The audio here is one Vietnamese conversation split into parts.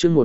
chương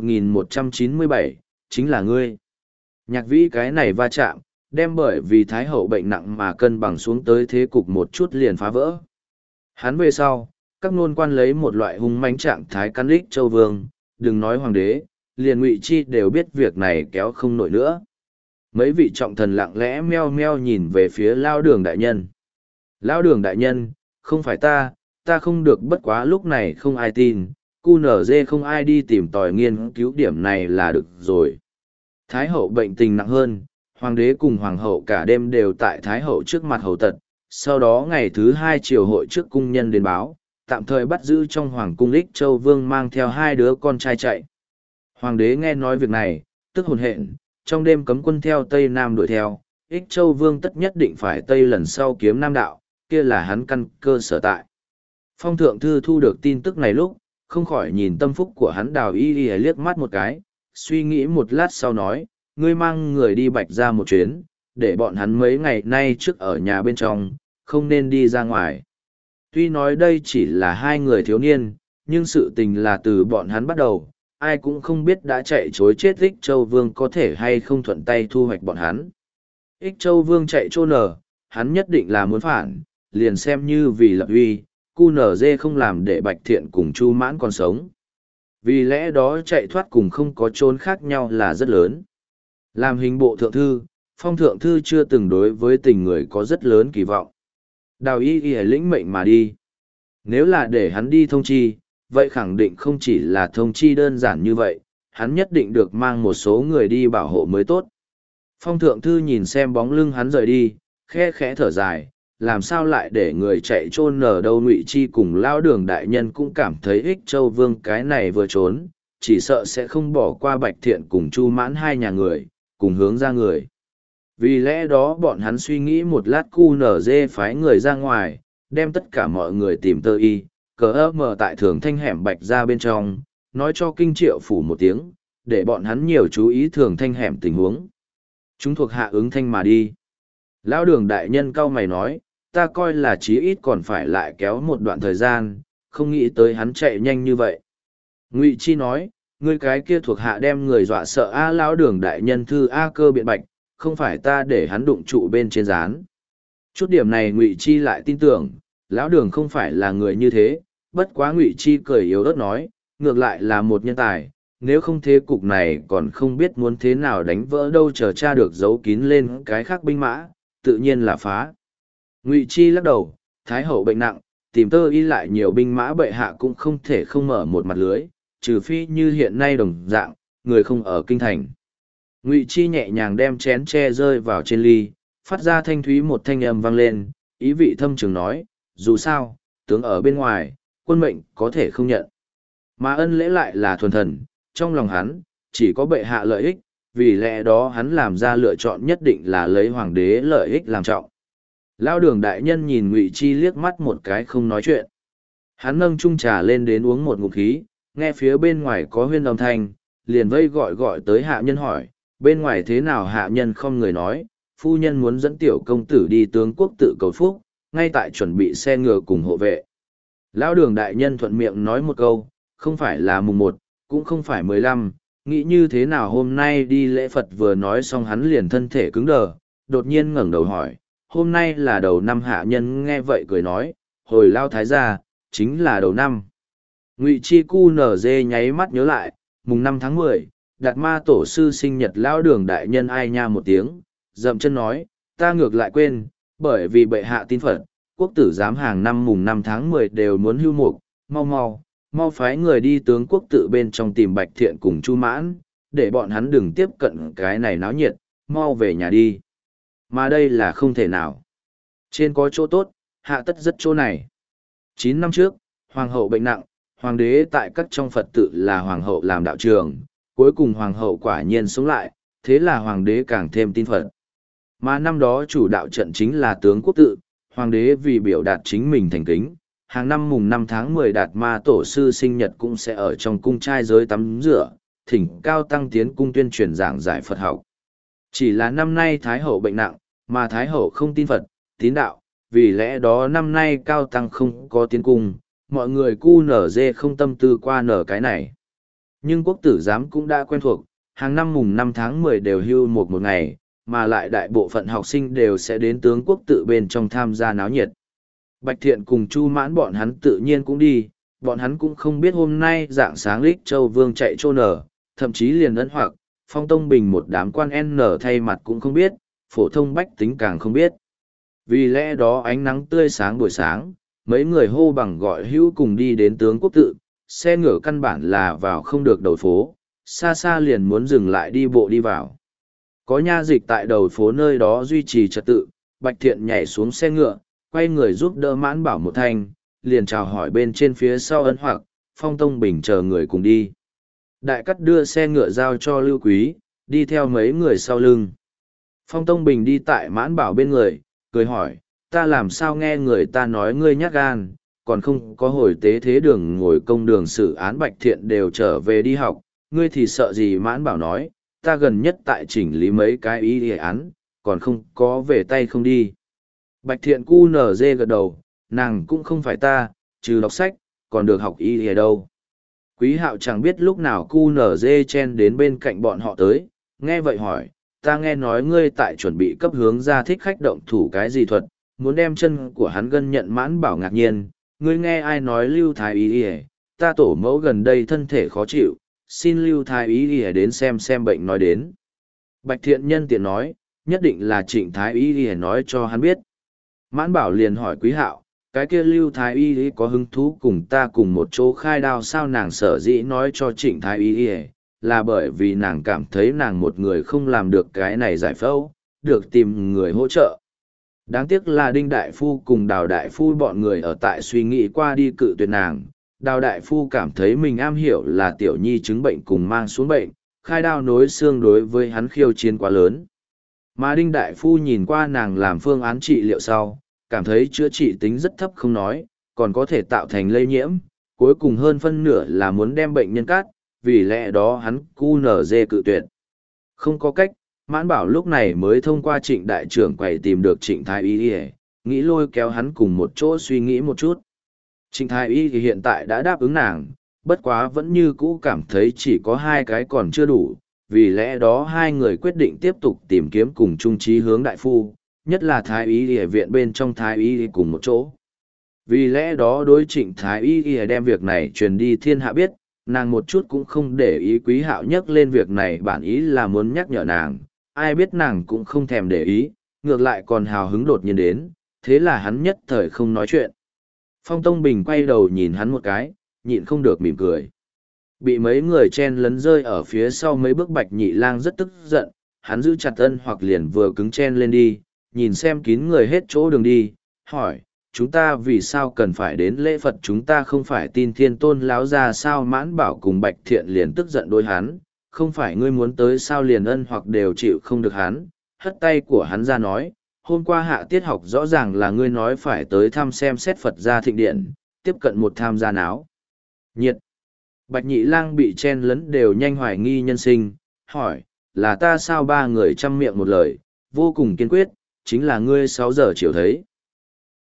1197, chính là ngươi. Nhạc vĩ cái này va chạm, đem bởi vì Thái Hậu bệnh nặng mà cân bằng xuống tới thế cục một chút liền phá vỡ. Hắn về sau, các nôn quan lấy một loại hung mãnh trạng thái cắn Ích Châu Vương, đừng nói hoàng đế, liền Ngụy Chi đều biết việc này kéo không nổi nữa. Mấy vị trọng thần lặng lẽ meo meo nhìn về phía Lao Đường đại nhân. Lao Đường đại nhân, không phải ta không được, bất quá lúc này không ai tin, QNZ không ai đi tìm tòi nghiên cứu điểm này là được rồi. Thái hậu bệnh tình nặng hơn, hoàng đế cùng hoàng hậu cả đêm đều tại Thái hậu trước mặt hầu tật, sau đó ngày thứ 2 triều hội trước cung nhân đến báo, tạm thời bắt giữ trong hoàng cung Ích Châu Vương mang theo 2 đứa con trai chạy. Hoàng đế nghe nói việc này, tức hồn hện, trong đêm cấm quân theo Tây Nam đuổi theo, Ích Châu Vương tất nhất định phải Tây lần sau kiếm Nam đạo, kia là hắn căn cơ sở tại. Phong thượng thư thu được tin tức này lúc, không khỏi nhìn tâm phúc của hắn Đào Y Y liếc mắt một cái, suy nghĩ một lát sau nói, ngươi mang người đi Bạch ra một chuyến, để bọn hắn mấy ngày nay trước ở nhà bên trong, không nên đi ra ngoài. Tuy nói đây chỉ là 2 người thiếu niên, nhưng sự tình là từ bọn hắn bắt đầu, ai cũng không biết đã chạy chối chết Ích Châu Vương có thể hay không thuận tay thu hoạch bọn hắn. Ích Châu Vương chạy trô nở, hắn nhất định là muốn phản, liền xem như vì lập uy, QNZ không làm để Bạch Thiện cùng Chu Mãn còn sống. Vì lẽ đó chạy thoát cùng không có trốn khác nhau là rất lớn. Làm hình bộ thượng thư, Phong thượng thư chưa từng đối với tình người có rất lớn kỳ vọng. Đào Y Y lĩnh mệnh mà đi. Nếu là để hắn đi thông chi, vậy khẳng định không chỉ là thông chi đơn giản như vậy, hắn nhất định được mang một số người đi bảo hộ mới tốt. Phong thượng thư nhìn xem bóng lưng hắn rời đi, khe khẽ thở dài, làm sao lại để người chạy trôn ở đâu. Ngụy Chi cùng Lao Đường đại nhân cũng cảm thấy Ích Châu Vương cái này vừa trốn, chỉ sợ sẽ không bỏ qua Bạch Thiện cùng Chu Mãn 2 nhà người, cùng hướng ra người. Vì lẽ đó bọn hắn suy nghĩ một lát, QNZ phái người ra ngoài, đem tất cả mọi người tìm Tơ Y, cờ mờ tại Thường Thanh hẻm Bạch ra bên trong, nói cho Kinh Triệu phủ một tiếng, để bọn hắn nhiều chú ý Thường Thanh hẻm tình huống. Chúng thuộc hạ ứng thanh mà đi. Lão Đường đại nhân cau mày nói, ta coi là chí ít còn phải lại kéo một đoạn thời gian, không nghĩ tới hắn chạy nhanh như vậy. Ngụy Chi nói, ngươi cái kia thuộc hạ đem người dọa sợ a. Lão Đường đại nhân thư a cơ biện bạch, không phải ta để hắn đụng trụ bên trên rán. Chút điểm này Ngụy Chi lại tin tưởng, Lão Đường không phải là người như thế, bất quá Ngụy Chi cười yếu ớt nói, ngược lại là một nhân tài, nếu không thế cục này còn không biết muốn thế nào đánh vỡ đâu, chờ tra được giấu kín lên cái khác binh mã, tự nhiên là phá. Ngụy Chi lắc đầu, Thái hậu bệnh nặng, tìm Tơ Y lại nhiều binh mã bệ hạ cũng không thể không mở một mặt lưới, trừ phi như hiện nay đồng dạng, người không ở kinh thành. Ngụy Chi nhẹ nhàng đem chén tre rơi vào trên ly, phát ra thanh thúy một thanh âm vang lên, ý vị thâm trường nói, dù sao, tướng ở bên ngoài, quân mệnh có thể không nhận. Mà ân lễ lại là thuần thần, trong lòng hắn, chỉ có bệ hạ lợi ích, vì lẽ đó hắn làm ra lựa chọn nhất định là lấy hoàng đế lợi ích làm trọng. Lão Đường đại nhân nhìn Ngụy Chi liếc mắt một cái không nói chuyện. Hắn nâng chung trà lên đến uống một ngụm khí, nghe phía bên ngoài có huyên âm thanh, liền vây gọi tới hạ nhân hỏi, bên ngoài thế nào. Hạ nhân không người nói, phu nhân muốn dẫn tiểu công tử đi tướng quốc tự cầu phúc, ngay tại chuẩn bị xe ngựa cùng hộ vệ. Lão Đường đại nhân thuận miệng nói một câu, không phải là mùng 1, cũng không phải 15, nghĩ như thế nào hôm nay đi lễ Phật. Vừa nói xong hắn liền thân thể cứng đờ, đột nhiên ngẩng đầu hỏi, hôm nay là đầu năm. Hạ nhân nghe vậy cười nói, hồi Lao thái gia, chính là đầu năm. Ngụy Chi QNZ nháy mắt nhớ lại, mùng 5 tháng 10, Đạt Ma tổ sư sinh nhật. Lão Đường đại nhân ai nha một tiếng, dậm chân nói, ta ngược lại quên, bởi vì bệ hạ tin Phật, quốc tử giám hàng năm mùng 5 tháng 10 đều muốn hưu mục, mau phái người đi tướng quốc tự bên trong tìm Bạch Thiện cùng Chu Mãn, để bọn hắn đừng tiếp cận cái này náo nhiệt, mau về nhà đi. Mà đây là không thể nào. Trên có chỗ tốt, hạ tất rất chỗ này. 9 năm trước, hoàng hậu bệnh nặng, hoàng đế tại các trong Phật tự là hoàng hậu làm đạo trường, cuối cùng hoàng hậu quả nhiên sống lại, thế là hoàng đế càng thêm tin Phật. Mà năm đó chủ đạo trận chính là tướng quốc tự, hoàng đế vì biểu đạt chính mình thành kính, hàng năm mùng 5 tháng 10 Đạt Ma tổ sư sinh nhật cũng sẽ ở trong cung trai giới tắm rửa, thỉnh cao tăng tiến cung tuyên truyền giảng giải Phật học. Chỉ là năm nay Thái hậu bệnh nặng, mà Thái hậu không tin Phật, tín đạo, vì lẽ đó năm nay cao tăng không có tiến cung, mọi người QNZ không tâm tư qua nở cái này. Nhưng quốc tử giám cũng đã quen thuộc, hàng năm mùng 5 tháng 10 đều hưu một ngày, mà lại đại bộ phận học sinh đều sẽ đến tướng quốc tự bên trong tham gia náo nhiệt. Bạch Thiện cùng Chu Mãn bọn hắn tự nhiên cũng đi, bọn hắn cũng không biết hôm nay dạng sáng Lích Châu Vương chạy trô nở, thậm chí liền ấn hoặc, Phong Tông Bình một đám quan N thay mặt cũng không biết, phổ thông bách tính càng không biết. Vì lẽ đó ánh nắng tươi sáng buổi sáng, mấy người hô bằng gọi hữu cùng đi đến tướng quốc tự, xe ngựa căn bản là vào không được đầu phố, xa xa liền muốn dừng lại đi bộ đi vào. Có nha dịch tại đầu phố nơi đó duy trì trật tự, Bạch Thiện nhảy xuống xe ngựa, quay người giúp đỡ Mãn Bảo một thanh, liền chào hỏi bên trên phía sau ấn hoặc, Phong Tông Bình chờ người cùng đi. Đại cắt đưa xe ngựa giao cho Lưu Quý, đi theo mấy người sau lưng. Phong Tông Bình đi tại Mãn Bảo bên người, cười hỏi, ta làm sao nghe người ta nói ngươi nhát gan, còn không có hồi tế thế đường ngồi công đường xử án Bạch Thiện đều trở về đi học, ngươi thì sợ gì? Mãn Bảo nói, ta gần nhất tại chỉnh lý mấy cái ý đề án, còn không có về tay không đi. Bạch Thiện cu nở dê gật đầu, nàng cũng không phải ta, trừ đọc sách, còn được học ý đề đâu. Quý Hạo chẳng biết lúc nào cu nở dê chen đến bên cạnh bọn họ tới, nghe vậy hỏi, ta nghe nói ngươi tại chuẩn bị cấp hướng ra thích khách động thủ cái gì thuật, muốn đem chân của hắn gân nhận. Mãn Bảo ngạc nhiên, ngươi nghe ai nói Lưu Thái Y Y, ta tổ mẫu gần đây thân thể khó chịu, xin Lưu Thái Y Y đến xem bệnh nói đến. Bạch Thiện nhân tiện nói, nhất định là Trịnh Thái Y Y nói cho hắn biết. Mãn Bảo liền hỏi Quý Hạo, cái kia Lưu Thái Y Y có hứng thú cùng ta cùng một chỗ khai đao sao? Nàng sở dĩ nói cho Trịnh Thái Y Y, là bởi vì nàng cảm thấy nàng một người không làm được cái này giải phẫu, được tìm người hỗ trợ. Đáng tiếc là Đinh Đại Phu cùng Đào Đại Phu bọn người ở tại suy nghĩ qua đi cự tuyệt nàng. Đào Đại Phu cảm thấy mình am hiểu là tiểu nhi chứng bệnh cùng mang xuống bệnh, khai đao nối xương đối với hắn khiêu chiến quá lớn. Mà Đinh Đại Phu nhìn qua nàng làm phương án trị liệu sau, cảm thấy chữa trị tính rất thấp không nói, còn có thể tạo thành lây nhiễm, cuối cùng hơn phân nửa là muốn đem bệnh nhân cắt, vì lẽ đó hắn cu nở dê cự tuyệt. Không có cách, Mãn Bảo lúc này mới thông qua Trịnh đại trưởng quầy tìm được Trịnh Thái Y Y, nghĩ lôi kéo hắn cùng một chỗ suy nghĩ một chút. Trịnh Thái Y thì hiện tại đã đáp ứng nàng, bất quá vẫn như cũ cảm thấy chỉ có hai cái còn chưa đủ, vì lẽ đó hai người quyết định tiếp tục tìm kiếm cùng chung chí hướng đại phu, nhất là Thái Y Y viện bên trong Thái Y Y cùng một chỗ. Vì lẽ đó đối Trịnh Thái Y Y đem việc này truyền đi thiên hạ biết, nàng một chút cũng không để ý. Quý Hạo nhắc lên việc này bản ý là muốn nhắc nhở nàng, ai biết nàng cũng không thèm để ý, ngược lại còn hào hứng đột nhiên đến, thế là hắn nhất thời không nói chuyện. Phong Tông Bình quay đầu nhìn hắn một cái, nhịn không được mỉm cười. Bị mấy người chen lấn rơi ở phía sau mấy bước Bạch Nhị Lang rất tức giận, hắn giữ chặt ân hoặc liền vừa cứng chen lên đi, nhìn xem kín người hết chỗ đường đi, hỏi, chúng ta vì sao cần phải đến lễ Phật, chúng ta không phải tin Thiên Tôn láo ra sao? Mãn Bảo cùng Bạch Thiện liền tức giận đối hắn, không phải ngươi muốn tới sao? Liền ân hoặc đều chịu không được hắn, hất tay của hắn ra nói, hôm qua hạ tiết học rõ ràng là ngươi nói phải tới thăm xem xét Phật gia thịnh điện, tiếp cận một tham gia náo nhiệt. Bạch Nhị Lang bị chen lấn đều nhanh hoài nghi nhân sinh, hỏi, là ta sao? Ba người chăm miệng một lời, vô cùng kiên quyết, chính là ngươi 6 giờ chiều thấy.